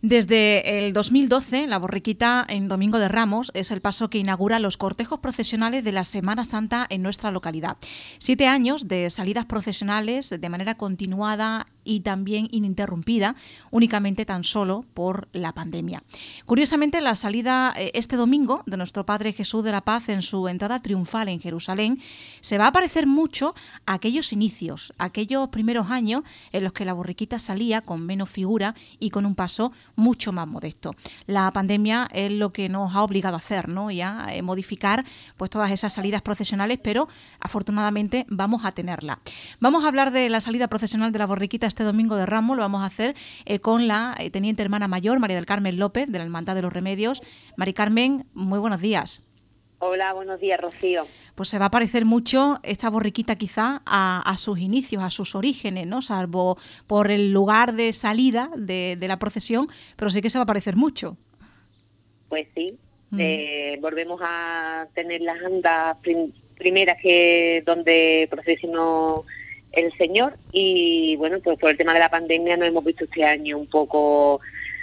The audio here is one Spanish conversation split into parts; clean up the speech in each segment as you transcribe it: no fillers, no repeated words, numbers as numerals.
Desde el 2012, la borriquita en Domingo de Ramos es el paso que inaugura los cortejos procesionales de la Semana Santa en nuestra localidad. 7 años de salidas procesionales de manera continuada y también ininterrumpida, únicamente tan solo por la pandemia. Curiosamente, la salida este domingo de nuestro Padre Jesús de la Paz en su entrada triunfal en Jerusalén se va a parecer mucho a aquellos inicios, a aquellos primeros años en los que la borriquita salía con menos figura y con un paso mucho más modesto. La pandemia es lo que nos ha obligado a hacer, ¿no? Ya modificar pues todas esas salidas procesionales, pero afortunadamente vamos a tenerla. Vamos a hablar de la salida procesional de la borriquita este domingo de Ramos. Lo vamos a hacer con la teniente hermana mayor, María del Carmen López, de la Hermandad de los Remedios. Mari Carmen, muy buenos días. Hola, buenos días, Rocío. Pues se va a parecer mucho esta borriquita quizá a sus inicios, a sus orígenes, ¿no? Salvo por el lugar de salida de la procesión, pero sí que se va a parecer mucho. Pues sí, volvemos a tener las andas primeras que donde procesionó el Señor, y bueno, pues por el tema de la pandemia nos hemos visto este año un poco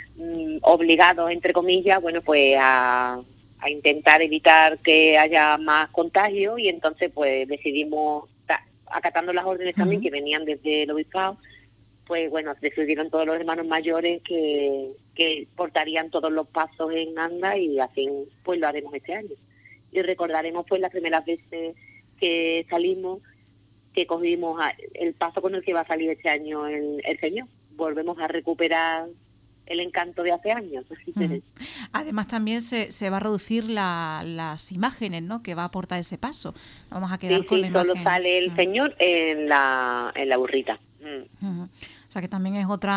obligados, entre comillas, bueno, pues a intentar evitar que haya más contagios, y entonces pues decidimos, acatando las órdenes también que venían desde el obispado, pues bueno, decidieron todos los hermanos mayores que portarían todos los pasos en anda, y así pues lo haremos este año. Y recordaremos pues las primeras veces que salimos, que cogimos el paso con el que va a salir este año el Señor. Volvemos a recuperar el encanto de hace años. Además también se va a reducir las imágenes, ¿no?, que va a aportar ese paso. Vamos a quedar con la imagen. Solo sale el Señor en la burrita. O sea que también es otro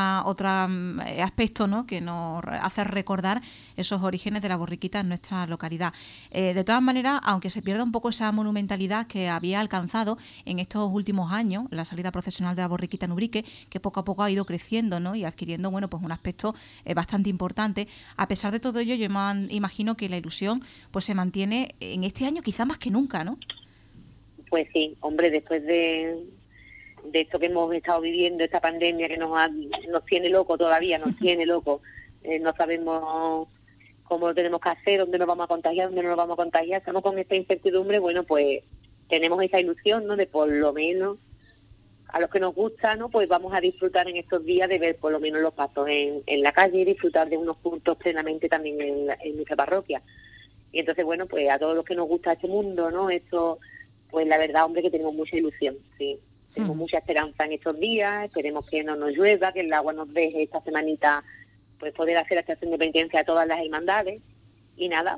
aspecto, ¿no?, que nos hace recordar esos orígenes de la borriquita en nuestra localidad. De todas maneras, aunque se pierda un poco esa monumentalidad que había alcanzado en estos últimos años la salida procesional de la borriquita en Ubrique, que poco a poco ha ido creciendo, ¿no?, y adquiriendo, bueno, pues un aspecto bastante importante. A pesar de todo ello, yo imagino que la ilusión pues se mantiene en este año quizá más que nunca, ¿no? Pues sí, hombre, después de esto que hemos estado viviendo, esta pandemia que nos tiene loco todavía, nos tiene loco, no sabemos cómo lo tenemos que hacer, dónde nos vamos a contagiar, dónde no nos vamos a contagiar, estamos con esta incertidumbre. Bueno, pues tenemos esa ilusión, ¿no?, de por lo menos a los que nos gusta, ¿no?, pues vamos a disfrutar en estos días de ver por lo menos los pasos en la calle y disfrutar de unos cultos plenamente también en nuestra parroquia. Y entonces, bueno, pues a todos los que nos gusta este mundo, ¿no?, eso, pues la verdad, hombre, que tenemos mucha ilusión, sí. Tenemos mucha esperanza en estos días, esperemos que no nos llueva, que el agua nos deje esta semanita pues poder hacer la estación de penitencia a todas las hermandades, y nada.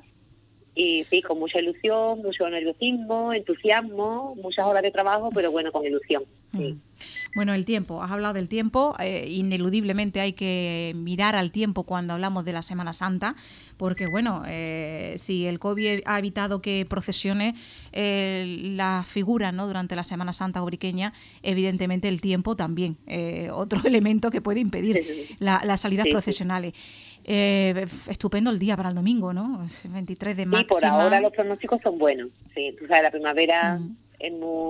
Y sí, con mucha ilusión, mucho nerviosismo, entusiasmo, muchas horas de trabajo, pero bueno, con ilusión. Sí. Bueno, el tiempo, has hablado del tiempo, ineludiblemente hay que mirar al tiempo cuando hablamos de la Semana Santa, porque bueno, si el COVID ha evitado que procesione las figuras, ¿no?, durante la Semana Santa ubriqueña, evidentemente el tiempo también, otro elemento que puede impedir las salidas procesionales. Estupendo el día para el domingo, ¿no? 23 de máxima. Sí, por ahora los pronósticos son buenos. Sí, tú sabes, la primavera es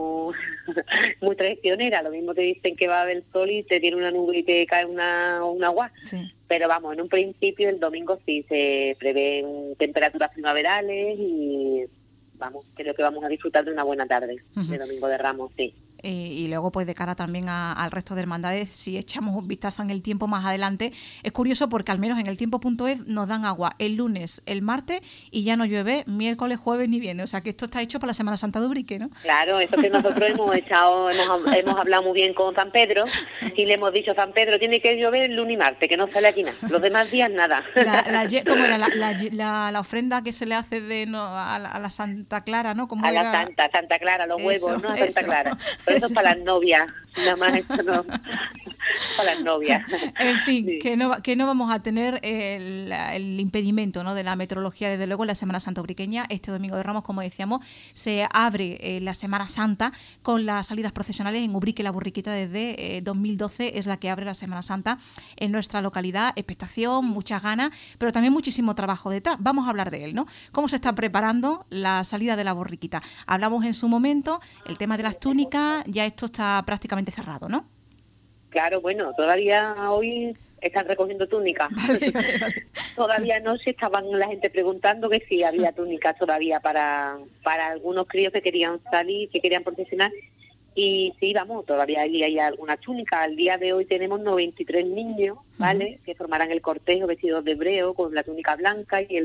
muy traicionera. Lo mismo te dicen que va a haber sol y te tiene una nube y te cae una agua. Sí. Pero vamos, en un principio el domingo sí se prevén temperaturas primaverales y vamos, creo que vamos a disfrutar de una buena tarde de Domingo de Ramos, sí. Y luego pues de cara también al resto de hermandades, si echamos un vistazo en el tiempo más adelante, es curioso porque al menos en el tiempo.es nos dan agua el lunes, el martes, y ya no llueve miércoles, jueves ni viernes. O sea que esto está hecho para la Semana Santa de Ubrique, ¿no? Claro, eso que nosotros hemos hablado muy bien con San Pedro, y le hemos dicho a San Pedro, tiene que llover el lunes y martes, que no sale aquí nada, los demás días nada. ¿Cómo era la ofrenda que se le hace a la Santa Clara, ¿no? ¿Cómo a era? la Santa Clara, los huevos, ¿no? A Santa Clara. Pero eso es para las novias, nada más, eso no, para las novias. En fin, sí. que no vamos a tener el impedimento, ¿no?, de la meteorología, desde luego, en la Semana Santa ubriqueña. Este Domingo de Ramos, como decíamos, se abre la Semana Santa con las salidas procesionales en Ubrique. La borriquita desde 2012 es la que abre la Semana Santa en nuestra localidad. Expectación, muchas ganas, pero también muchísimo trabajo detrás. Vamos a hablar de él, ¿no? ¿Cómo se está preparando la salida de la borriquita? Hablamos en su momento el tema de las túnicas, ya esto está prácticamente cerrado, ¿no? Claro, bueno, todavía hoy están recogiendo túnicas. Vale, vale, vale. Todavía no se estaban la gente preguntando que si había túnicas todavía para algunos críos que querían salir, que querían procesionar. Y sí, vamos, todavía hay algunas túnicas. Al día de hoy tenemos 93 niños, ¿vale? Que formarán el cortejo vestidos de hebreo con la túnica blanca y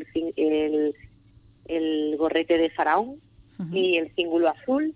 el gorrete de faraón y el cíngulo azul.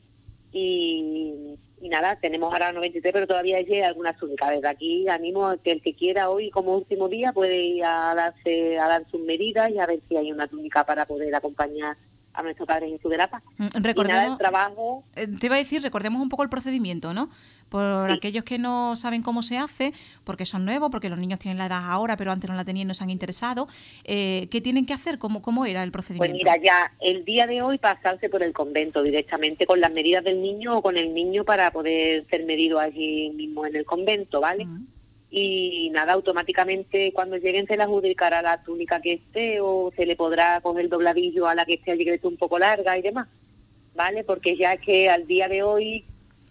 Y nada, tenemos ahora 93, pero todavía hay algunas túnicas. Desde aquí animo a que el que quiera hoy, como último día, puede ir a dar sus medidas y a ver si hay una túnica para poder acompañar a nuestro Padre Jesús de la Paz. Recordemos, y nada, el trabajo... Te iba a decir, recordemos un poco el procedimiento, ¿no? Por Sí. aquellos que no saben cómo se hace, porque son nuevos, porque los niños tienen la edad ahora, pero antes no la tenían y no se han interesado, ¿qué tienen que hacer? ¿Cómo era el Pues procedimiento? mira, ya el día de hoy pasarse por el convento directamente con las medidas del niño o con el niño para poder ser medido allí mismo en el convento, ¿vale? Y nada, automáticamente cuando lleguen se le adjudicará la túnica que esté o se le podrá coger el dobladillo a la que esté allí que esté un poco larga y demás, ¿vale? Porque ya es que al día de hoy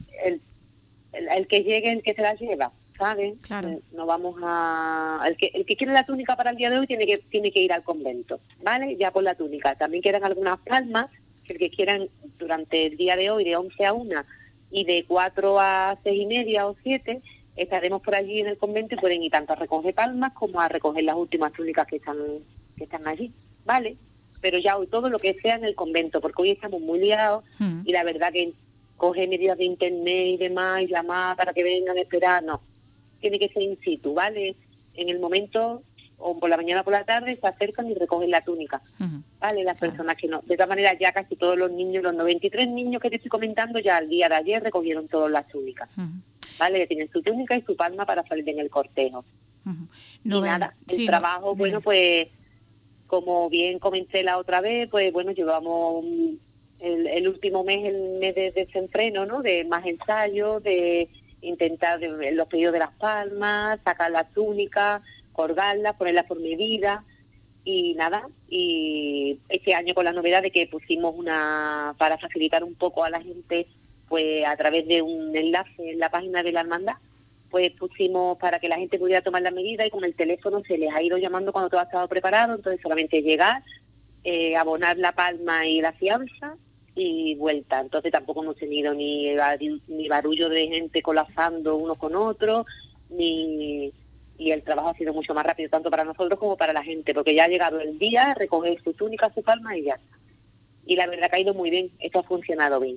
el que llegue, el que se la lleva, ¿sabes? Claro. No vamos a... El que quiere la túnica para el día de hoy tiene que ir al convento, ¿vale? Ya por la túnica. También quedan algunas palmas, que el que quieran durante el día de hoy de 11 a 1 y de 4 a 6:30 o 7, estaremos por allí en el convento y pueden ir tanto a recoger palmas como a recoger las últimas túnicas que están allí, ¿vale? Pero ya hoy todo lo que sea en el convento, porque hoy estamos muy liados y la verdad que coger medidas de internet y demás y llamar para que vengan a esperar, no. Tiene que ser in situ, ¿vale? En el momento, o por la mañana o por la tarde, se acercan y recogen la túnica, ¿vale? Las personas que no. De todas maneras, ya casi todos los niños, los 93 niños que te estoy comentando, ya al día de ayer recogieron todas las túnicas. ¿Vale? Que tienen su túnica y su palma para salir en el cortejo. Y nada, el trabajo, bueno, pues como bien comenté la otra vez, pues bueno, llevamos el último mes, el mes de desenfreno, ¿no? De más ensayos, de intentar los pedidos de las palmas, sacar las túnicas, colgarlas, ponerlas por medida y nada. Y este año con la novedad de que pusimos para facilitar un poco a la gente, pues a través de un enlace en la página de la hermandad, pues pusimos para que la gente pudiera tomar la medida y con el teléfono se les ha ido llamando cuando todo ha estado preparado, entonces solamente llegar, abonar la palma y la fianza y vuelta. Entonces tampoco hemos tenido ni barullo de gente colapsando uno con otro, y el trabajo ha sido mucho más rápido, tanto para nosotros como para la gente, porque ya ha llegado el día, recoger su túnica, su palma y ya está. Y la verdad que ha ido muy bien, esto ha funcionado bien.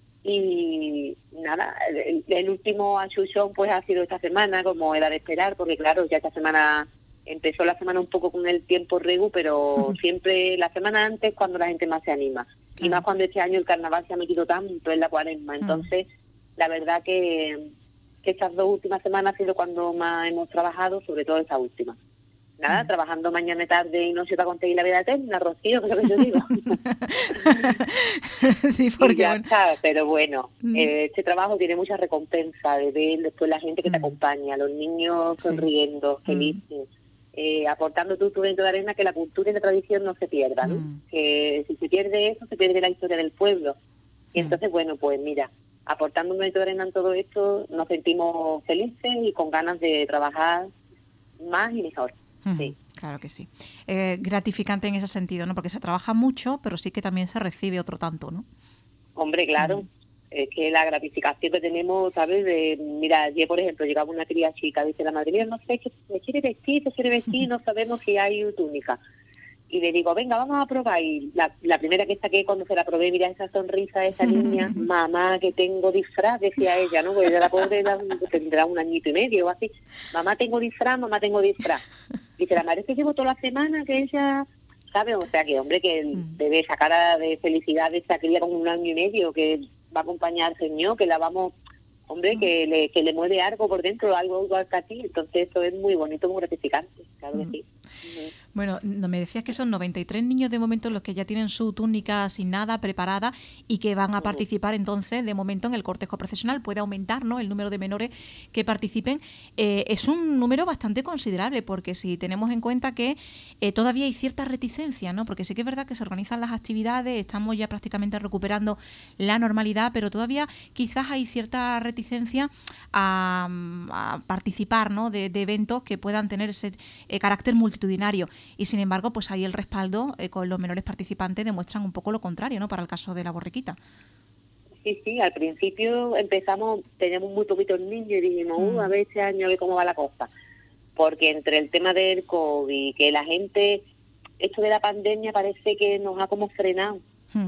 Y nada, el último achuchón pues ha sido esta semana, como era de esperar, porque claro, ya esta semana empezó la semana un poco con el tiempo regu, pero siempre la semana antes cuando la gente más se anima. Y más cuando este año el carnaval se ha metido tanto en la Cuaresma. Entonces, la verdad que estas 2 últimas semanas ha sido cuando más hemos trabajado, sobre todo esta última. Nada, trabajando mañana, tarde y noche para conseguir la vida eterna, Rocío, que es lo que yo digo. Sí, porque y ya está, pero bueno, este trabajo tiene mucha recompensa de ver después la gente que te acompaña, los niños sonriendo, felices, aportando tu granito de arena, que la cultura y la tradición no se pierdan, ¿no? Que si se pierde eso, se pierde la historia del pueblo. Y entonces, bueno, pues mira, aportando un granito de arena en todo esto, nos sentimos felices y con ganas de trabajar más y mejor. Sí. Claro que sí. Gratificante en ese sentido, ¿no? Porque se trabaja mucho, pero sí que también se recibe otro tanto, ¿no? Hombre, claro. Es que la gratificación que tenemos, ¿sabes? Mira, ayer, por ejemplo, llegaba una cría chica, dice la madre mía, no sé, que se quiere vestir, no sabemos si hay túnica. Y le digo, venga, vamos a probar. Y la primera que saqué, cuando se la probé, mira esa sonrisa de esa niña, mamá, que tengo disfraz, decía ella, ¿no? Porque ella, la pobre, tendrá 1 añito y medio o así. Mamá, tengo disfraz. Dice, la madre que llevo toda la semana, que ella, ¿sabe? O sea, que hombre, que debe esa cara de felicidad de esa cría con 1 año y medio, que va a acompañar al Señor, que la vamos... Hombre, que le mueve algo por dentro, algo a ti. Entonces, eso es muy bonito, muy gratificante, claro que sí. Bueno, no me decías que son 93 niños de momento los que ya tienen su túnica asignada, preparada y que van a participar entonces de momento en el cortejo procesional. Puede aumentar, ¿no?, el número de menores que participen. Es un número bastante considerable porque si tenemos en cuenta que todavía hay cierta reticencia, ¿no? Porque sí que es verdad que se organizan las actividades, estamos ya prácticamente recuperando la normalidad, pero todavía quizás hay cierta reticencia a participar, ¿no?, de eventos que puedan tener ese carácter multitudinario. Y sin embargo, pues ahí el respaldo con los menores participantes demuestran un poco lo contrario, ¿no?, para el caso de la borriquita. Sí, al principio empezamos, teníamos muy poquitos niños y dijimos, a ver este año, a ver cómo va la cosa. Porque entre el tema del COVID, que la gente, esto de la pandemia parece que nos ha como frenado.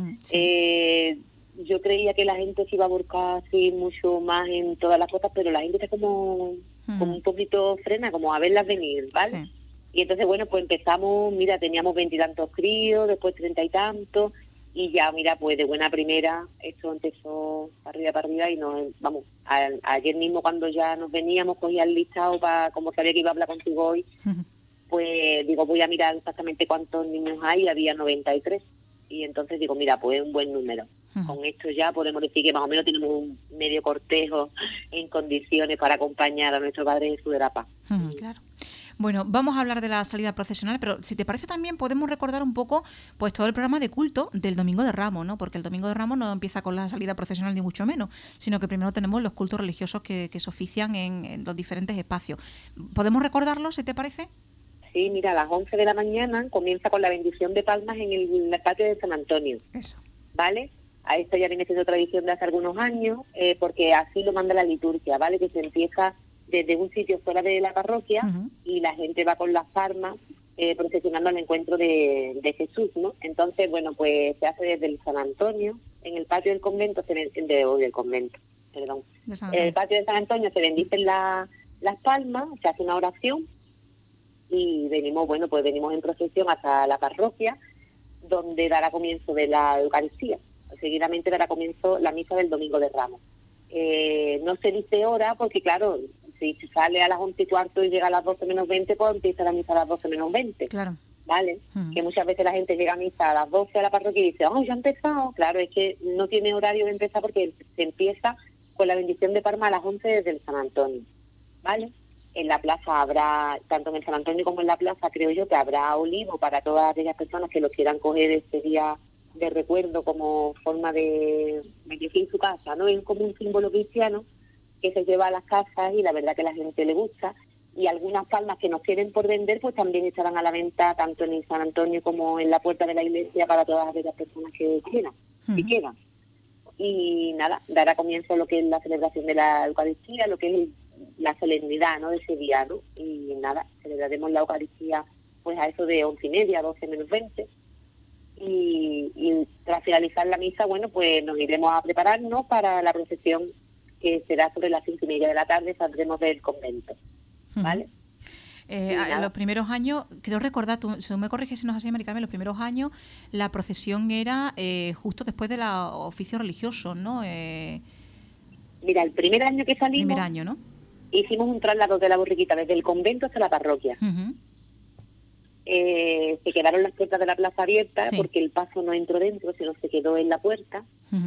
Sí. Yo creía que la gente se iba a volcar así mucho más en todas las cosas, pero la gente está como un poquito frena, como a verlas venir, ¿vale? Sí. Y entonces, bueno, pues empezamos, mira, teníamos 20 y tantos críos, después 30 y tantos, y ya, mira, pues de buena primera, esto empezó para arriba, y vamos, ayer mismo cuando ya nos veníamos, cogía el listado para, como sabía que iba a hablar contigo hoy, pues digo, voy a mirar exactamente cuántos niños hay, y había 93. Y entonces digo, mira, pues es un buen número. Con esto ya podemos decir que más o menos tenemos un medio cortejo en condiciones para acompañar a nuestro Padre Jesús de la Paz. Claro. Bueno, vamos a hablar de la salida procesional, pero si te parece también podemos recordar un poco pues todo el programa de culto del Domingo de Ramos, ¿no? Porque el Domingo de Ramos no empieza con la salida procesional ni mucho menos, sino que primero tenemos los cultos religiosos que se ofician en los diferentes espacios. ¿Podemos recordarlos, si te parece? Sí, mira, a las 11 de la mañana comienza con la bendición de palmas en el patio de San Antonio. Eso. ¿Vale? A esto ya viene siendo tradición de hace algunos años, porque así lo manda la liturgia, ¿vale? Que se empieza desde un sitio fuera de la parroquia y la gente va con las palmas procesionando al encuentro de Jesús, ¿no? Entonces, bueno, pues se hace desde el San Antonio, en el patio del convento, en el patio de San Antonio se bendicen las palmas, se hace una oración y venimos en procesión hasta la parroquia, donde dará comienzo de la Eucaristía. Seguidamente dará comienzo la misa del Domingo de Ramos. No se dice hora porque, claro, si sale a las 11:15 y llega a las 12 menos 20, pues empieza la misa a las 12 menos 20. Claro. ¿Vale? Que muchas veces la gente llega a misa a las 12 a la parroquia y dice, ¡oh, ya ha empezado! Claro, es que no tiene horario de empezar porque se empieza con la bendición de palma a las 11 desde el San Antonio. ¿Vale? En la plaza habrá, tanto en el San Antonio como en la plaza, creo yo, que habrá olivo para todas aquellas personas que lo quieran coger este día de recuerdo como forma de bendecir su casa, ¿no? Es como un símbolo cristiano que se lleva a las casas y la verdad que a la gente le gusta. Y algunas palmas que nos queden por vender, pues también estarán a la venta tanto en el San Antonio como en la puerta de la iglesia para todas aquellas personas que quieran, si quieran. Y nada, dará comienzo lo que es la celebración de la Eucaristía, lo que es la solemnidad, ¿no?, de ese día, ¿no? Y nada, celebraremos la Eucaristía pues a eso de 11:30, 12 menos 20. Y tras finalizar la misa, bueno, pues nos iremos a prepararnos para la procesión que será sobre las 5:30 de la tarde, saldremos del convento, ¿vale? En los primeros años, creo recordar, tú me corriges si no es así, Mari Carmen, los primeros años la procesión era justo después del oficio religioso, ¿no? Mira, el primer año que salimos, primer año, ¿no?, hicimos un traslado de la borriquita desde el convento hasta la parroquia. Se quedaron las puertas de la plaza abiertas, sí, porque el paso no entró dentro, sino se quedó en la puerta.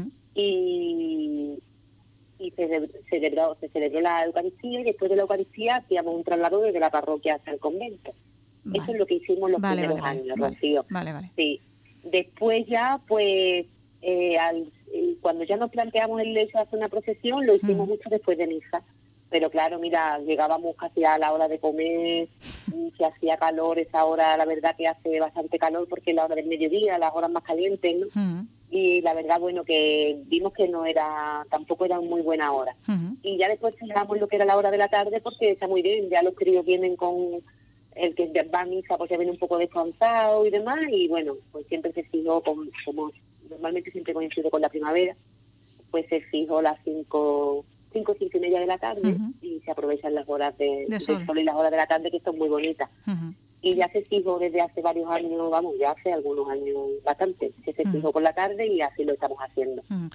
Y se celebró la Eucaristía, y después de la Eucaristía hacíamos un traslado desde la parroquia hasta el convento. Eso es lo que hicimos los primeros años, Rocío. Sí. Después ya, pues, cuando ya nos planteamos el hecho de hacer una procesión, lo hicimos mucho después de misa. Pero claro, mira, llegábamos casi a la hora de comer, se hacía calor, esa hora la verdad que hace bastante calor porque es la hora del mediodía, las horas más calientes, ¿no? Y la verdad, bueno, que vimos que tampoco era muy buena hora. Y ya después fijamos lo que era la hora de la tarde porque está muy bien, ya los críos vienen con el que va a misa, pues ya viene un poco descansado y demás, y bueno, pues siempre se fijó, como normalmente siempre coincide con la primavera, pues se fijó las 5:30 de la tarde, y se aprovechan las horas del sol y las horas de la tarde, que son muy bonitas. Y ya se fijó desde hace varios años, ya hace algunos años bastante, que se fijó por la tarde y así lo estamos haciendo.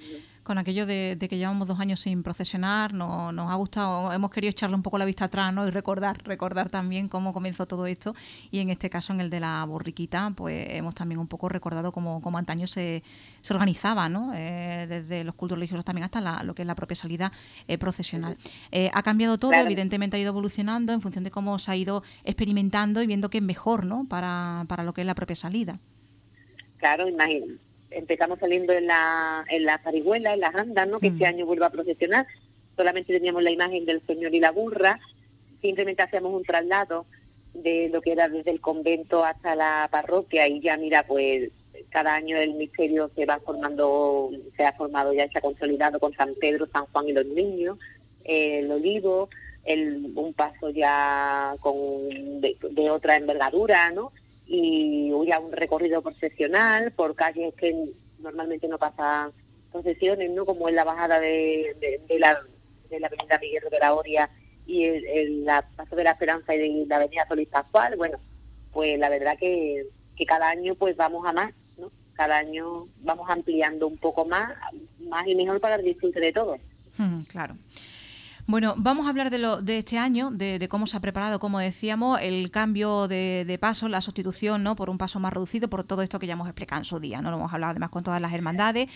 Con aquello de que llevamos 2 años sin procesionar, nos ha gustado, hemos querido echarle un poco la vista atrás, ¿no? Y recordar también cómo comenzó todo esto. Y en este caso, en el de la borriquita, pues hemos también un poco recordado cómo antaño se organizaba, ¿no? Desde los cultos religiosos también hasta lo que es la propia salida procesional. Ha cambiado todo, Claro. evidentemente ha ido evolucionando en función de cómo se ha ido experimentando y viendo que es mejor, ¿no? Para lo que es la propia salida. Claro, imagínate. Empezamos saliendo en la parihuela, en las andas, ¿no? Que este año vuelva a procesionar. Solamente teníamos la imagen del Señor y la burra. Simplemente hacíamos un traslado de lo que era desde el convento hasta la parroquia y ya mira, pues cada año el misterio se ha formado, ya se ha consolidado con San Pedro, San Juan y los niños, el olivo, un paso ya de otra envergadura, ¿no? Y ya un recorrido procesional por calles que normalmente no pasan procesiones, ¿no? Como es la bajada de la avenida Miguel de la Oria y el Paso de la Esperanza y la avenida Solís Pascual. Bueno, pues la verdad que cada año pues vamos a más, ¿no? Cada año vamos ampliando un poco más y mejor para el disfrute de todos. Claro. Bueno, vamos a hablar de este año, de cómo se ha preparado, como decíamos, el cambio de paso, la sustitución, ¿no? Por un paso más reducido, por todo esto que ya hemos explicado en su día, ¿no? Lo hemos hablado además con todas las hermandades,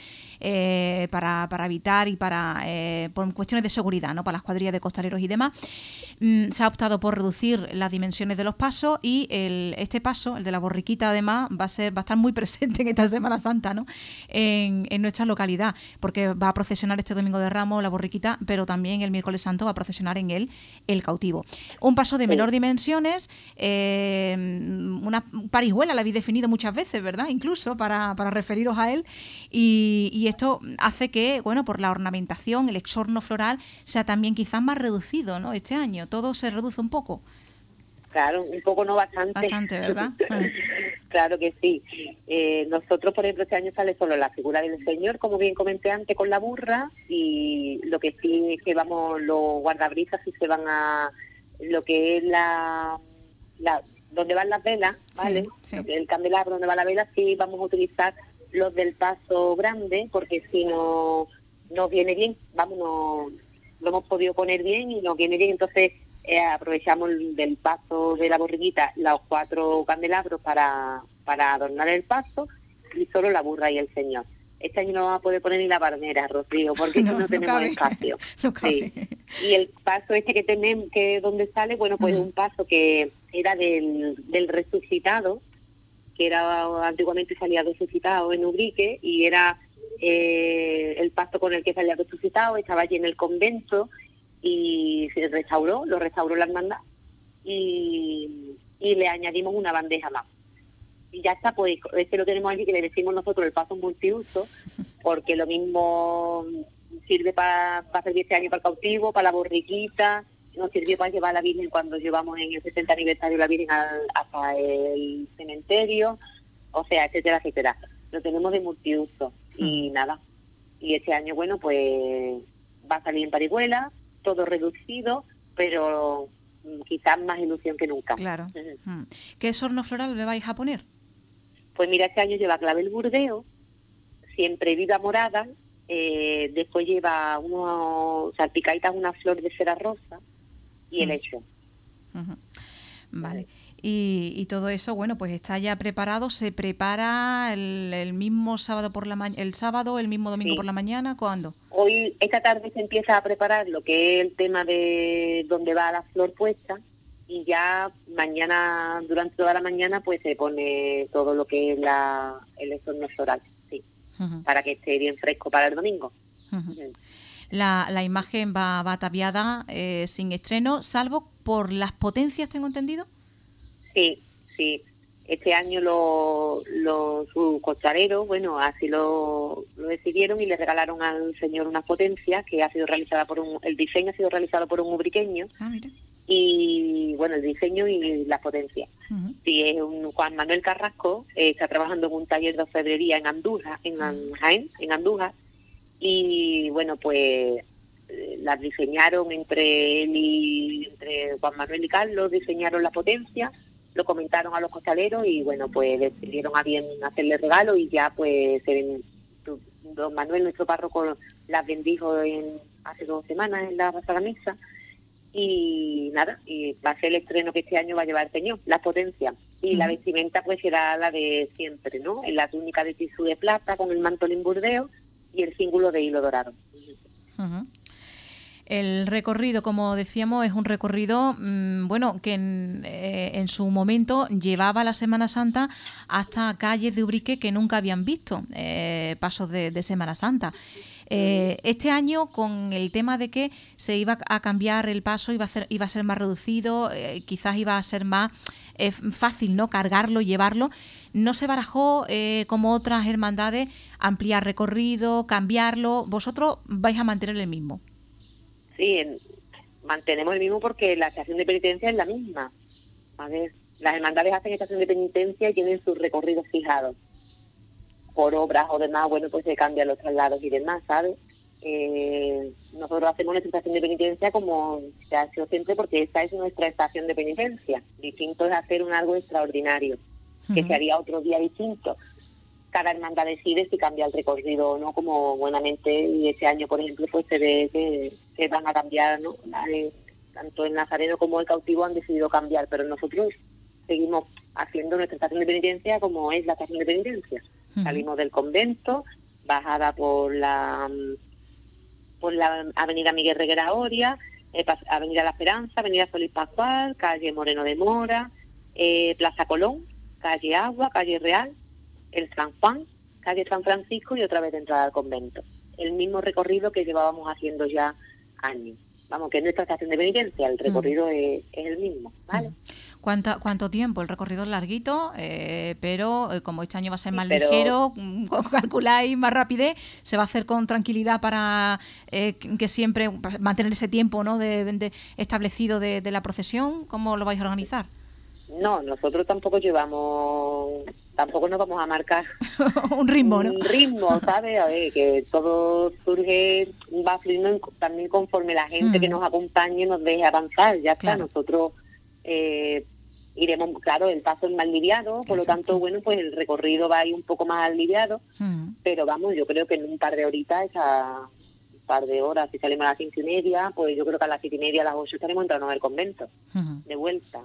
para evitar y por cuestiones de seguridad, ¿no? Para las cuadrillas de costaleros y demás. Se ha optado por reducir las dimensiones de los pasos y este paso, el de la borriquita, además, va a estar muy presente en esta Semana Santa, ¿no? En nuestra localidad, porque va a procesionar este Domingo de Ramos la borriquita, pero también el miércoles santo va a procesionar en él el cautivo. Un paso de menor dimensiones, una parihuela la habéis definido muchas veces, ¿verdad? Incluso para referiros a él, y esto hace que, bueno, por la ornamentación, el exorno floral sea también quizás más reducido, ¿no? Este año todo se reduce un poco. Claro, un poco no bastante. Bastante, ¿verdad? Claro que sí. Nosotros, por ejemplo, este año sale solo la figura del Señor, como bien comenté antes, con la burra, y lo que sí es que los guardabrisas sí se van a lo que es donde van las velas, ¿vale? Sí. El candelabro donde va la vela, sí vamos a utilizar los del paso grande, porque si no nos viene bien, lo hemos podido poner bien y nos viene bien, entonces aprovechamos del paso de la borriquita los 4 candelabros para adornar el paso y solo la burra y el Señor. Este año no vamos a poder poner ni la palmera, Rocío, porque no tenemos cabe. espacio. No cabe. Sí. Y el paso que tenemos, que donde sale, bueno, pues es un paso que era del resucitado, que era antiguamente salía resucitado en Ubrique, y era el paso con el que salía resucitado, estaba allí en el convento, y lo restauró la hermandad y le añadimos una bandeja más. Y ya está, pues lo tenemos allí, que le decimos nosotros el paso multiuso, porque lo mismo sirve para servir este año para el cautivo, para la borriquita, nos sirvió para llevar a la Virgen cuando llevamos en el 60 aniversario la Virgen hasta el cementerio, o sea, etcétera, etcétera. Lo tenemos de multiuso y nada. Y este año, bueno, pues va a salir en parihuela, todo reducido, pero quizás más ilusión que nunca. Claro. ¿Qué exorno floral le vais a poner? Pues mira, este año lleva clavel burdeo, siempre viva morada, después lleva unos salpicaditas, una flor de cera rosa y el hecho. Vale. Y todo eso, bueno, pues está ya preparado. ¿Se prepara el mismo sábado por la mañana, el sábado, el mismo domingo por la mañana? ¿Cuándo? Hoy, esta tarde se empieza a preparar lo que es el tema de dónde va la flor puesta, y ya mañana, durante toda la mañana, pues se pone todo lo que es el exorno floral, sí, para que esté bien fresco para el domingo. La imagen va ataviada sin estreno, salvo por las potencias, tengo entendido. Sí. Este año los costaleros, bueno, así lo decidieron y le regalaron al señor una potencia que ha sido realizada el diseño ha sido realizado por un ubriqueño. Mira. Y bueno, el diseño y la potencia. Sí, es un Juan Manuel Carrasco, está trabajando en un taller de orfebrería en Andújar, en Jaén, en Andújar, y bueno, pues las diseñaron entre Juan Manuel y Carlos, diseñaron la potencia, lo comentaron a los costaleros y bueno, pues decidieron a bien hacerle regalo y ya pues se don Manuel, nuestro párroco, las bendijo hace 2 semanas en la pasada misa. Y nada, y va a ser el estreno que este año va a llevar el Señor, las potencias. Y la vestimenta pues será la de siempre, ¿no? En la túnica de tisú de plata con el mantolín burdeo y el cíngulo de hilo dorado. El recorrido, como decíamos, es un recorrido que en su momento llevaba la Semana Santa hasta calles de Ubrique que nunca habían visto pasos de Semana Santa. Este año, con el tema de que se iba a cambiar el paso, iba a ser más reducido, quizás iba a ser más fácil, ¿no?, cargarlo, llevarlo. ¿No se barajó, como otras hermandades, ampliar recorrido, cambiarlo? ¿Vosotros vais a mantener el mismo? Sí, mantenemos el mismo porque la estación de penitencia es la misma. A ver, las hermandades hacen estación de penitencia y tienen sus recorridos fijados. Por obras o demás, bueno, pues se cambian los traslados y demás, ¿sabes? Nosotros hacemos nuestra estación de penitencia como se ha hecho siempre, porque esta es nuestra estación de penitencia. Distinto es hacer algo extraordinario, que se haría otro día distinto. Cada hermandad decide si cambia el recorrido o no, como buenamente, y este año, por ejemplo, pues se ve que van a cambiar, ¿no? Tanto el Nazareno como el Cautivo han decidido cambiar, pero nosotros seguimos haciendo nuestra estación de penitencia como es la estación de penitencia. Salimos del convento, bajada por la avenida Miguel Reguera Oria, avenida La Esperanza, avenida Solís Pascual, calle Moreno de Mora, Plaza Colón, calle Agua, calle Real, el San Juan, calle San Francisco y otra vez de entrada al convento. El mismo recorrido que llevábamos haciendo ya años. Vamos, que es nuestra estación de penitencia, el recorrido es el mismo, ¿vale? ¿Cuánto tiempo? El recorrido es larguito, pero como este año va a ser más ligero, calculáis más rapidez, se va a hacer con tranquilidad para que siempre mantener ese tiempo, ¿no?, de establecido de la procesión. ¿Cómo lo vais a organizar? No, nosotros tampoco nos vamos a marcar un ritmo, ¿no? Un ritmo, ¿sabes? A ver, que todo va fluyendo también conforme la gente que nos acompañe nos deje avanzar, ya está. Claro. Nosotros iremos, claro, el paso es más aliviado, por lo tanto, bueno, pues el recorrido va a ir un poco más aliviado, pero vamos, yo creo que en un par de horitas, si salimos a las 5:30, pues yo creo que a las 7:30, a las 8 estaremos entrando al convento, de vuelta.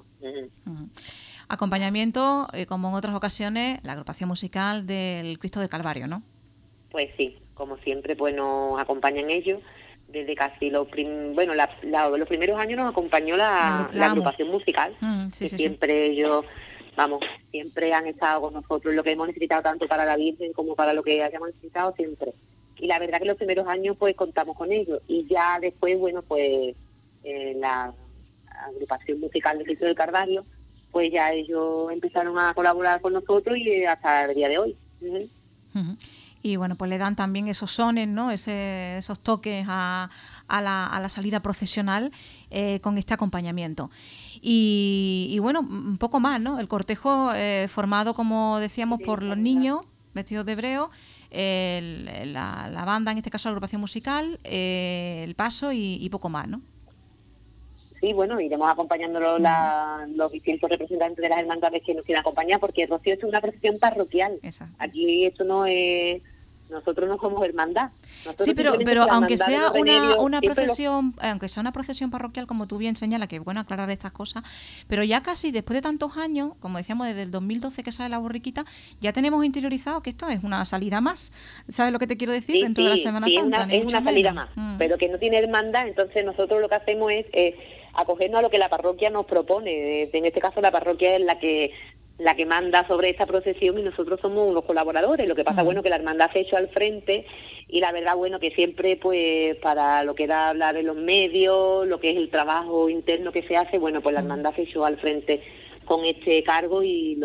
Acompañamiento, como en otras ocasiones, la agrupación musical del Cristo del Calvario, ¿no? Pues sí, como siempre, pues nos acompañan ellos. Desde casi los primeros años nos acompañó la agrupación musical, siempre ellos, siempre han estado con nosotros, lo que hemos necesitado tanto para la Virgen como para lo que hayamos necesitado, siempre. Y la verdad que los primeros años pues contamos con ellos, y ya después, bueno, pues la agrupación musical del Cristo del Calvario, pues ya ellos empezaron a colaborar con nosotros y hasta el día de hoy. Y bueno, pues le dan también esos sones, ¿no?, esos toques a la salida procesional con este acompañamiento. Y bueno, un poco más, ¿no? El cortejo formado, como decíamos, por los niños vestidos de hebreo, la banda, en este caso la agrupación musical, el paso y poco más, ¿no? Sí, bueno, iremos acompañándolo los distintos representantes de las hermandades que nos quieran acompañar, porque Rocío es una procesión parroquial. Exacto. Aquí esto no es... Nosotros no somos hermandad. Sí, pero aunque sea una procesión, aunque sea una procesión parroquial, como tú bien señalas, que es bueno aclarar estas cosas, pero ya casi después de tantos años, como decíamos, desde el 2012 que sale la borriquita, ya tenemos interiorizado que esto es una salida más. ¿Sabes lo que te quiero decir? Dentro de la Semana Santa. Es una salida más, pero que no tiene hermandad. Entonces nosotros lo que hacemos es acogernos a lo que la parroquia nos propone. En este caso la parroquia es la que manda sobre esta procesión y nosotros somos unos colaboradores. Lo que pasa, bueno, que la hermandad se ha hecho al frente, y la verdad, bueno, que siempre, pues, para lo que era hablar de los medios, lo que es el trabajo interno que se hace, bueno, pues la hermandad se echó al frente con este cargo y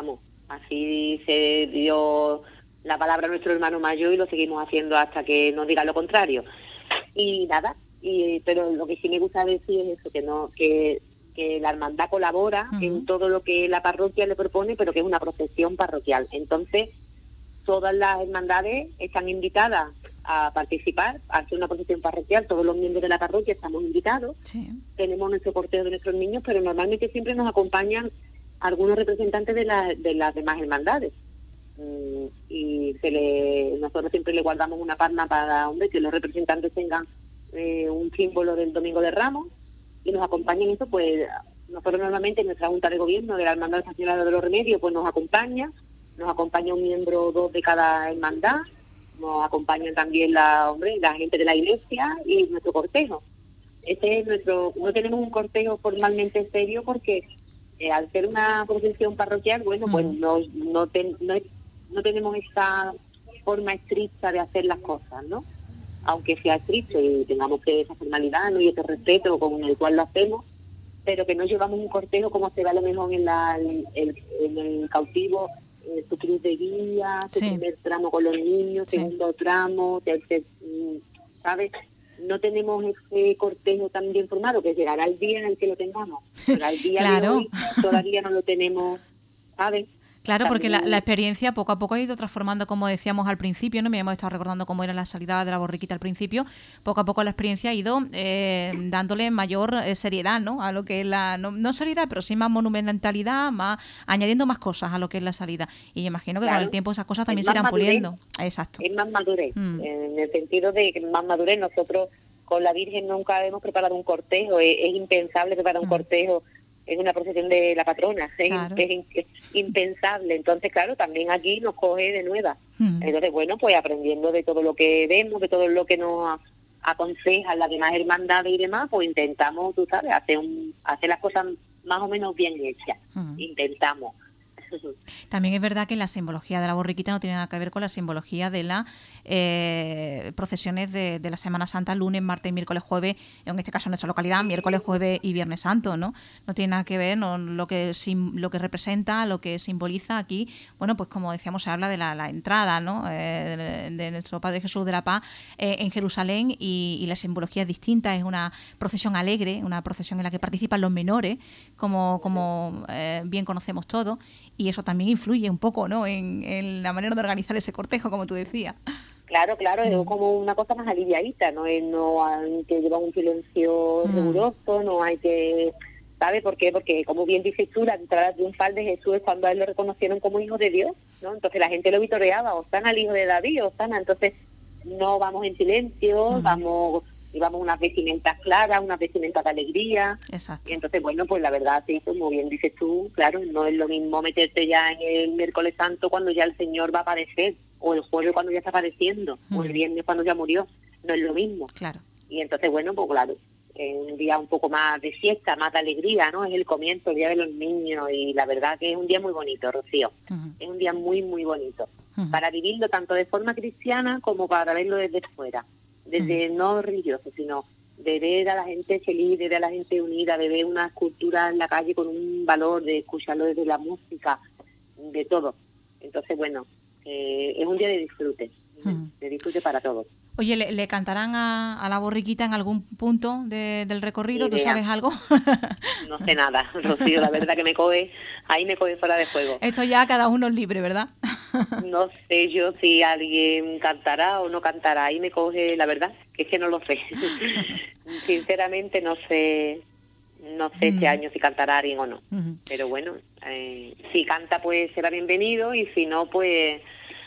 así se dio la palabra a nuestro hermano mayor y lo seguimos haciendo hasta que nos diga lo contrario. Y nada, pero lo que sí me gusta decir es eso, que la hermandad colabora en todo lo que la parroquia le propone, pero que es una procesión parroquial. Entonces, todas las hermandades están invitadas a participar, a hacer una procesión parroquial. Todos los miembros de la parroquia estamos invitados. Sí. Tenemos nuestro cortejo de nuestros niños, pero normalmente siempre nos acompañan algunos representantes de las demás hermandades. y nosotros siempre le guardamos una palma para, hombre, que los representantes tengan un símbolo del Domingo de Ramos, y nos acompañen eso, pues nosotros normalmente en nuestra Junta de Gobierno de la Hermandad de Nuestra Señora de los Remedios, pues nos acompaña un miembro o dos de cada hermandad, nos acompañan también la gente de la iglesia y nuestro cortejo. Este es no tenemos un cortejo formalmente serio porque al ser una procesión parroquial, bueno, pues no tenemos esta forma estricta de hacer las cosas, ¿no? Aunque sea estricto y tengamos que esa formalidad, ¿no? Y ese respeto con el cual lo hacemos, pero que no llevamos un cortejo como se ve a lo mejor en el cautivo, su cruz de guía, su primer tramo con los niños, segundo tramo, tercer, ¿sabes? No tenemos ese cortejo tan bien formado, que llegará el día en el que lo tengamos. Pero al día de hoy todavía no lo tenemos, ¿sabes? Claro, porque la experiencia poco a poco ha ido transformando, como decíamos al principio, ¿no? Me hemos estado recordando cómo era la salida de la borriquita al principio. Poco a poco la experiencia ha ido dándole mayor seriedad, ¿no? A lo que es no seriedad, pero sí más monumentalidad, añadiendo más cosas a lo que es la salida. Y yo imagino que con el tiempo esas cosas también se irán puliendo. Exacto. Es más madurez, en el sentido de que más madurez. Nosotros con la Virgen nunca hemos preparado un cortejo, es impensable preparar un cortejo. Es una procesión de la patrona, claro. Es impensable. Entonces, claro, también aquí nos coge de nueva. Entonces, bueno, pues aprendiendo de todo lo que vemos, de todo lo que nos aconsejan las demás hermandades y demás, pues intentamos, tú sabes, hacer las cosas más o menos bien hechas. Intentamos. También es verdad que la simbología de la borriquita no tiene nada que ver con la simbología de las procesiones de la Semana Santa, lunes, martes, miércoles, jueves, en este caso en nuestra localidad, miércoles, jueves y viernes santo, ¿no? No tiene nada que ver, ¿no? Lo que representa, lo que simboliza aquí. Bueno, pues como decíamos, se habla de la entrada, ¿no? De nuestro Padre Jesús de la Paz en Jerusalén, y la simbología es distinta. Es una procesión alegre, una procesión en la que participan los menores, como bien conocemos todos. Y eso también influye un poco, ¿no? En la manera de organizar ese cortejo, como tú decías. Claro, es como una cosa más aliviadita, no hay que llevar un silencio riguroso, no hay que... ¿Sabe por qué? Porque, como bien dices tú, la entrada triunfal de Jesús es cuando a él lo reconocieron como hijo de Dios, ¿no? Entonces la gente lo vitoreaba, Osana al hijo de David, Osana. Entonces no vamos en silencio, llevamos unas vestimentas claras, unas vestimentas de alegría. Exacto. Y entonces, bueno, pues la verdad, sí, como bien dices tú, claro, no es lo mismo meterte ya en el miércoles santo cuando ya el Señor va a aparecer, o el jueves cuando ya está apareciendo, o el viernes cuando ya murió. No es lo mismo. Claro. Y entonces, bueno, pues claro, es un día un poco más de fiesta, más de alegría, ¿no? Es el comienzo, el Día de los Niños, y la verdad que es un día muy bonito, Rocío. Es un día muy, muy bonito. Para vivirlo tanto de forma cristiana como para verlo desde fuera. Desde no religioso, sino de ver a la gente feliz, de ver a la gente unida, de ver una escultura en la calle con un valor, de escucharlo desde la música, de todo. Entonces, bueno, es un día de disfrute para todos. Oye, ¿le cantarán a la borriquita en algún punto del recorrido? ¿Tú sabes algo? No sé nada, Rocío, la verdad que me coge fuera de juego. Esto ya cada uno es libre, ¿verdad? No sé yo si alguien cantará o no cantará, ahí me coge, la verdad, que es que no lo sé. Sinceramente no sé este año si cantará alguien o no. Pero bueno, si canta pues será bienvenido, y si no pues...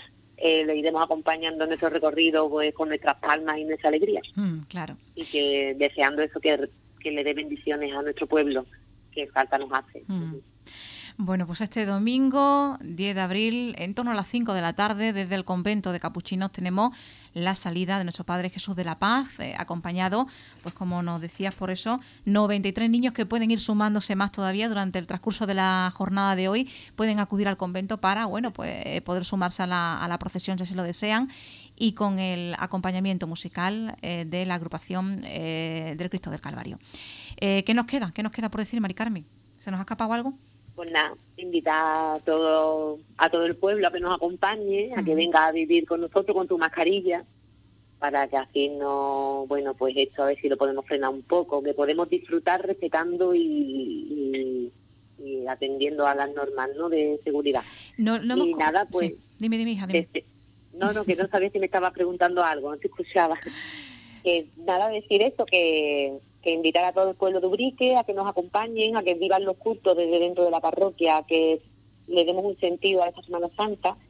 le iremos acompañando nuestro recorrido pues con nuestras palmas y nuestra alegría. Claro. Y que deseando eso, que le dé bendiciones a nuestro pueblo, que falta nos hace. Bueno, pues este domingo, 10 de abril, en torno a las 5 de la tarde, desde el convento de Capuchinos tenemos la salida de nuestro Padre Jesús de la Paz, acompañado, pues como nos decías, por eso, 93 niños que pueden ir sumándose más todavía durante el transcurso de la jornada de hoy, pueden acudir al convento para, bueno, pues poder sumarse a la procesión si así lo desean, y con el acompañamiento musical de la agrupación del Cristo del Calvario. ¿Qué nos queda? ¿Qué nos queda por decir, Mari Carmen? ¿Se nos ha escapado algo? Pues nada, invitar a todo el pueblo a que nos acompañe, a que venga a vivir con nosotros con tu mascarilla, para que así no, bueno, pues esto a ver si lo podemos frenar un poco, que podemos disfrutar respetando y atendiendo a las normas, ¿no?, de seguridad. Y nada, pues... Sí. Dime, hija, dime. No, que no sabía si me estaba preguntando algo, no te escuchaba. Que nada, decir esto, que invitar a todo el pueblo de Ubrique a que nos acompañen, a que vivan los cultos desde dentro de la parroquia, a que le demos un sentido a esta Semana Santa,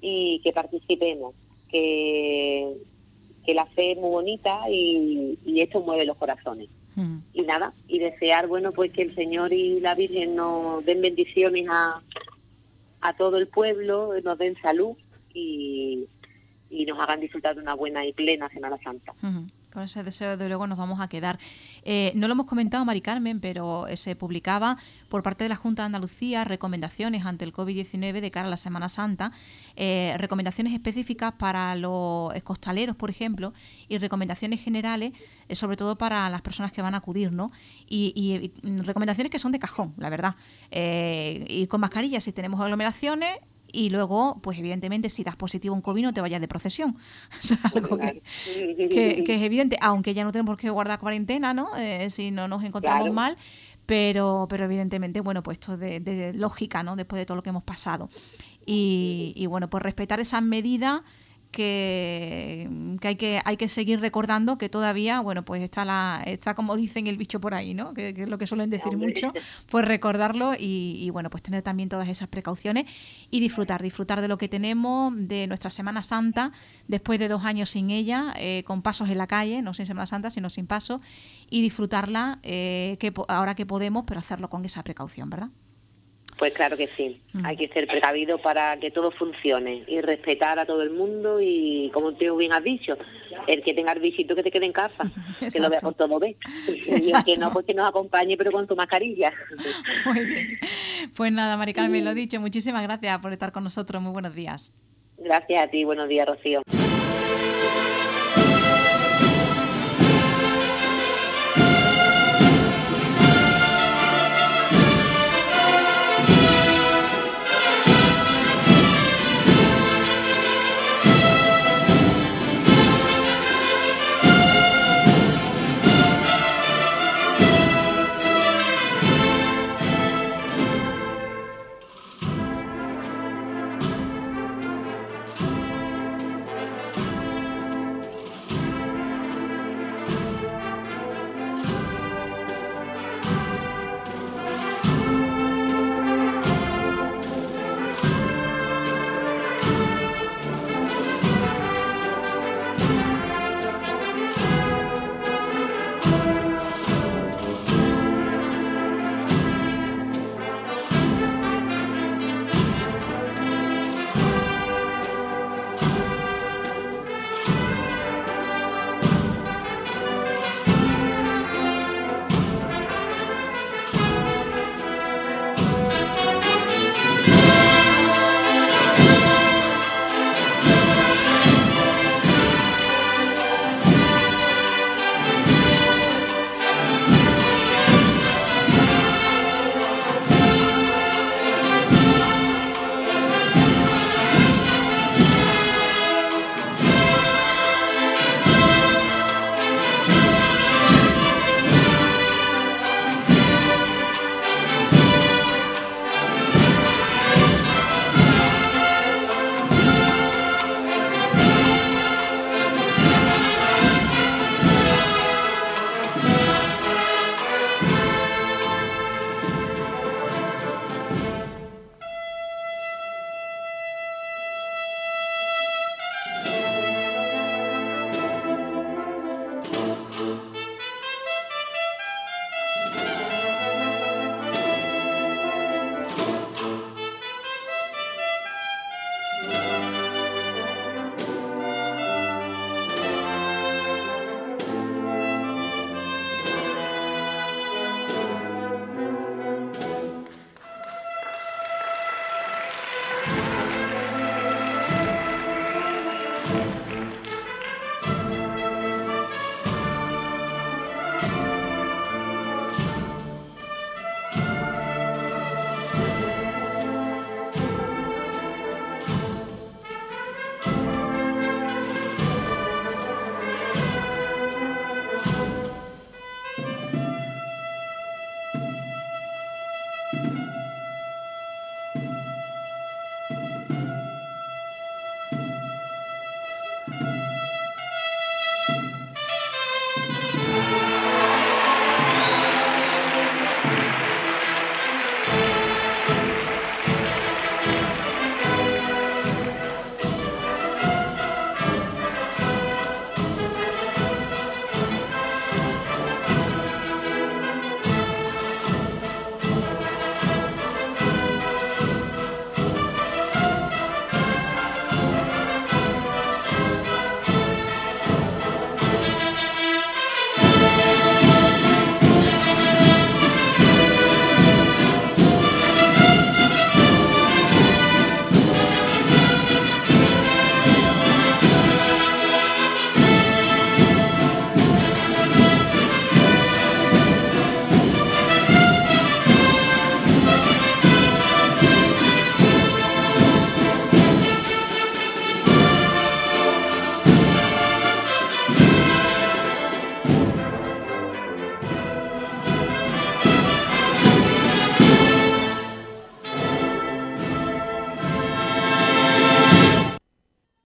y que participemos, que la fe es muy bonita y esto mueve los corazones. Y nada, y desear, bueno, pues que el Señor y la Virgen nos den bendiciones a todo el pueblo, nos den salud y nos hagan disfrutar de una buena y plena Semana Santa. Con ese deseo, de luego, nos vamos a quedar. No lo hemos comentado, Mari Carmen, pero se publicaba por parte de la Junta de Andalucía recomendaciones ante el COVID-19 de cara a la Semana Santa, recomendaciones específicas para los costaleros, por ejemplo, y recomendaciones generales, sobre todo para las personas que van a acudir, ¿no? Y recomendaciones que son de cajón, la verdad. Ir con mascarilla si tenemos aglomeraciones. Y luego, pues evidentemente, si das positivo a un COVID, no te vayas de procesión. Eso es algo que es evidente, aunque ya no tenemos que guardar cuarentena, ¿no? Si no nos encontramos mal, pero evidentemente, bueno, pues esto de lógica, ¿no? Después de todo lo que hemos pasado. Y bueno, pues respetar esas medidas que hay que seguir recordando, que todavía, bueno, pues está como dicen el bicho por ahí, ¿no? Que es lo que suelen decir mucho, pues recordarlo y bueno, pues tener también todas esas precauciones y disfrutar de lo que tenemos, de nuestra Semana Santa, después de 2 años sin ella, con pasos en la calle, no sin Semana Santa, sino sin pasos, y disfrutarla ahora que podemos, pero hacerlo con esa precaución, ¿verdad? Pues claro que sí, hay que ser precavido para que todo funcione y respetar a todo el mundo y, como tú bien has dicho, el que tenga el visito que te quede en casa, que lo vea por todo ver, y el que no, pues que nos acompañe pero con tu mascarilla. Muy bien, pues nada, Mari Carmen, lo dicho, muchísimas gracias por estar con nosotros, muy buenos días. Gracias a ti, buenos días, Rocío.